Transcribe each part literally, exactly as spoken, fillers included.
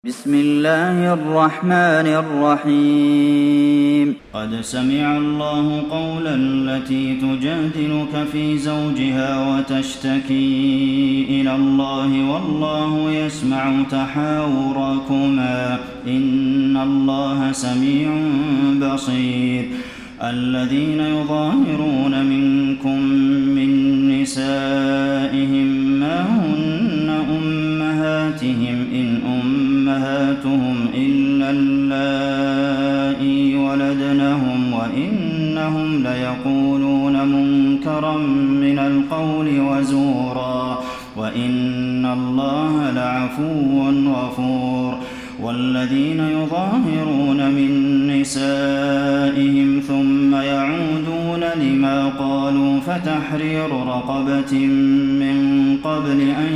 بسم الله الرحمن الرحيم قد سمع الله قول التي تجادلك في زوجها وتشتكي إلى الله والله يسمع تحاوركما إن الله سميع بصير الذين يظاهرون منكم من نسائهم ما هن أمهاتهم إن أمهاتهم إلا اللائي ولدنهم وإنهم ليقولون منكرا من القول وزورا وإن الله لعفو غفور والذين يظاهرون من نسائهم ثم يعودون لما قالوا فتحرير رقبة من قبل أن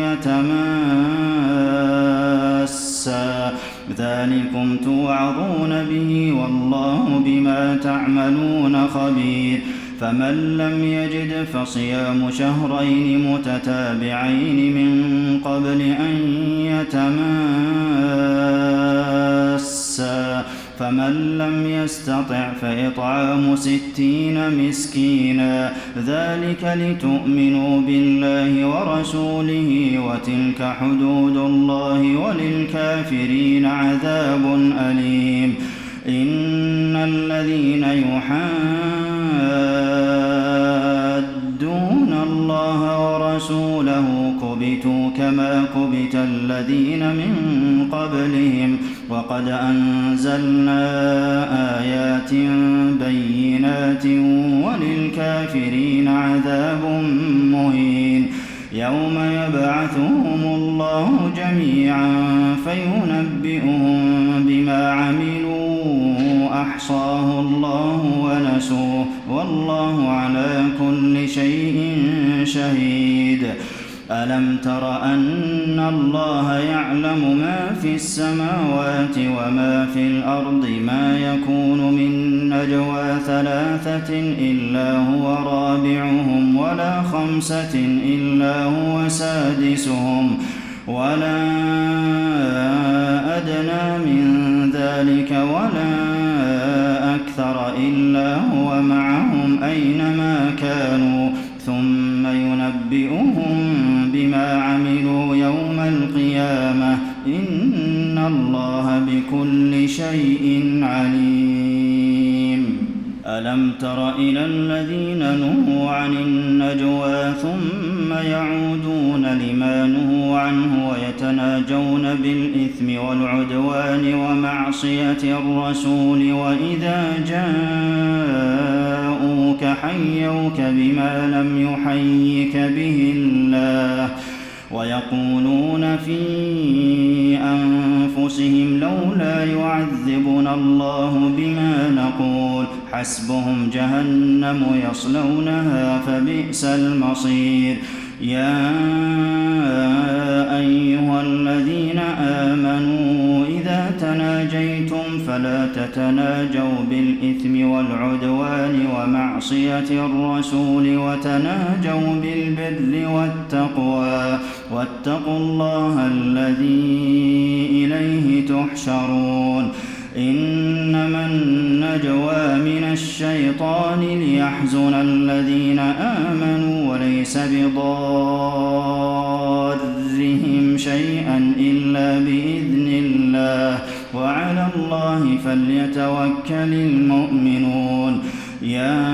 يتماسا ذلكم توعظون به والله بما تعملون خبير فمن لم يجد فصيام شهرين متتابعين من قبل أن يتماسا فمن لم يستطع فإطعام ستين مسكينا ذلك لتؤمنوا بالله ورسوله وتلك حدود الله وللكافرين عذاب أليم إن الذين يحادون الله ورسوله كبتوا كما كبت الذين من قبلهم وقد أنزلنا آيات بينات وللكافرين عذاب مهين يوم يبعثهم الله جميعا فينبئهم بما عملوا أحصاه الله ونسوه والله على كل شيء شهيد ألم تر أن الله يعلم ما في السماوات وما في الأرض ما يكون من نجوى ثلاثة إلا هو رابعهم ولا خمسة إلا هو سادسهم ولا أدنى من ذلك ولا أكثر إلا هو معهم أينما كانوا ثم ينبئهم بما عملوا يوم القيامة إن الله بكل شيء عليم ألم تر إلى الذين نهوا عن النجوى ثم يعودون لما نهوا عنه ويتناجون بالإثم والعدوان ومعصية الرسول وإذا جاءوك حيوك بما لم يحيك به الله ويقولون في أنفسهم لولا يعذبنا الله بما نقول حسبهم جهنم يصلونها فبئس المصير يا أيها الذين آمنوا إذا تناجيتم فلا تتناجوا بالإثم والعدوان ومعصية الرسول وتناجوا بالبر والتقوى واتقوا الله الذي إليه تحشرون إنما النجوى من الشيطان ليحزن الذين آمنوا وليس بضارهم شيئا إلا بإذن الله وعلى الله فليتوكل المؤمنون يا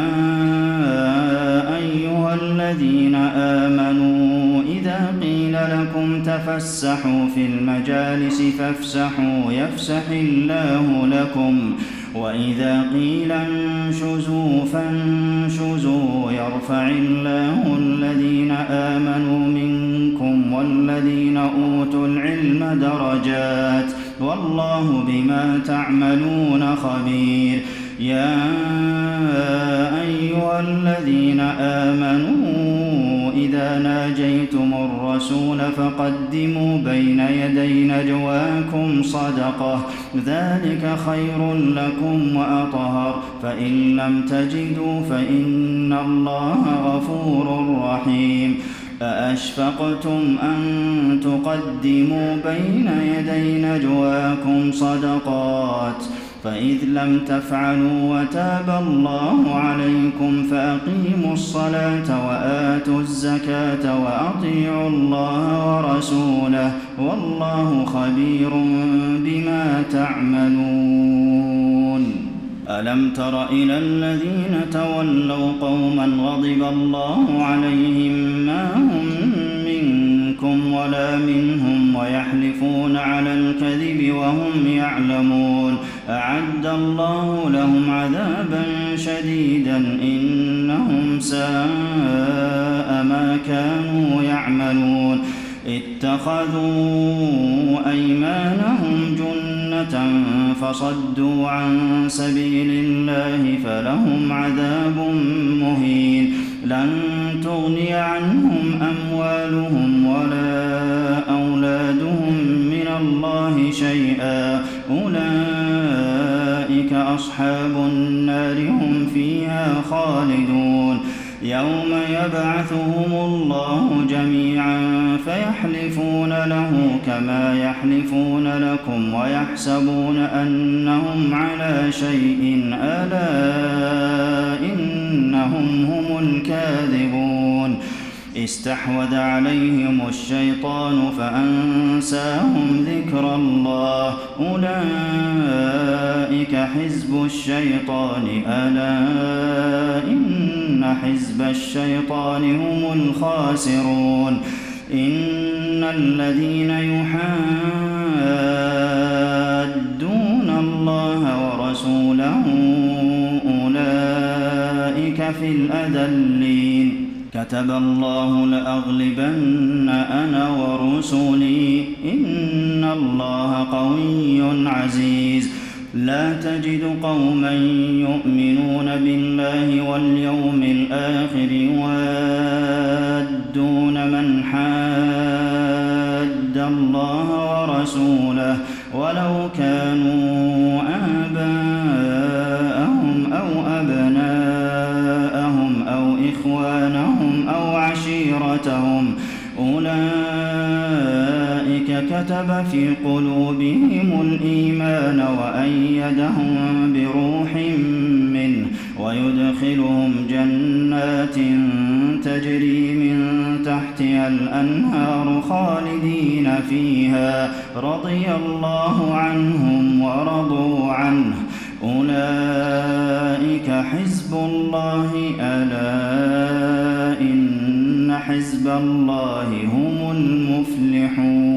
أيها الذين آمنوا إذا قيل لكم تفسحوا في المجالس فافسحوا يفسح الله لكم وإذا قيل انشزوا فانشزوا يرفع الله الذين آمنوا منكم والذين أوتوا العلم درجات والله بما تعملون خبير يا أيها الذين آمنوا إذا ناجيتم الرسول فقدموا بين يدي نجواكم صدقة ذلك خير لكم وأطهر فإن لم تجدوا فإن الله غفور رحيم أأشفقتم أن تقدموا بين يدي نجواكم صدقات فإذ لم تفعلوا وتاب الله عليكم فأقيموا الصلاة وآتوا الزكاة وأطيعوا الله ورسوله والله خبير بما تعملون. ألم تر إلى الذين تولوا قوما غضب الله عليهم ما هم منكم ولا منهم ويحلفون على الكذب وهم يعلمون أعد الله لهم عذابا شديدا إنهم ساء ما كانوا يعملون. اتخذوا أيمانهم جنة فصدوا عن سبيل الله فلهم عذاب مهين. لن تغني عنهم أموالهم ولا أولادهم من الله شيئا أولئك أصحاب النار هم فيها خالدون. يوم يبعثهم الله جميعا فيحلفون له كما يحلفون لكم ويحسبون أنهم على شيء ألا إنهم هم الكاذبون. استحوذ عليهم الشيطان فأنساهم ذكر الله أولئك حزب الشيطان ألا إن حزب الشيطان هم الخاسرون. إن الذين يحادون الله ورسوله أولئك في الأذلين. كتب الله لأغلبن أنا ورسلي إن الله قوي عزيز. لا تجد قوما يؤمنون بالله واليوم الآخر يوادون من حاد الله ورسوله ولو كانوا آباءهم أو أبناءهم أو إخوانهم أو عشيرتهم أولئك كتب في قلوبهم الإيمان وأيدهم بروح منه ويدخلهم جنات تجري من تحتها الأنهار خالدين فيها رضي الله عنهم ورضوا عنه أولئك حزب الله ألا إن حزب الله هم المفلحون.